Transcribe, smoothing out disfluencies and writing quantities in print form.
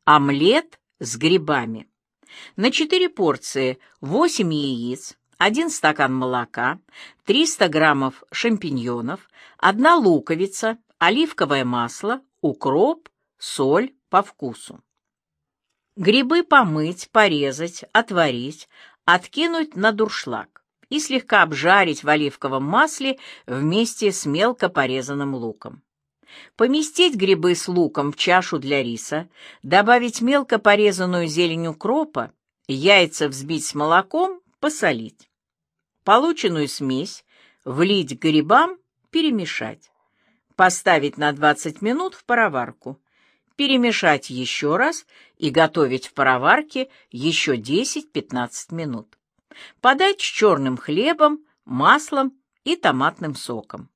Омлет с грибами. На 4 порции 8 яиц, 1 стакан молока, 300 граммов шампиньонов, 1 луковица, оливковое масло, укроп, соль по вкусу. Грибы помыть, порезать, отварить, откинуть на дуршлаг и слегка обжарить в оливковом масле вместе с мелко порезанным луком. Поместить грибы с луком в чашу для риса, добавить мелко порезанную зелень укропа, яйца взбить с молоком, посолить. Полученную смесь влить к грибам, перемешать. Поставить на 20 минут в пароварку. Перемешать еще раз и готовить в пароварке еще 10-15 минут. Подать с черным хлебом, маслом и томатным соком.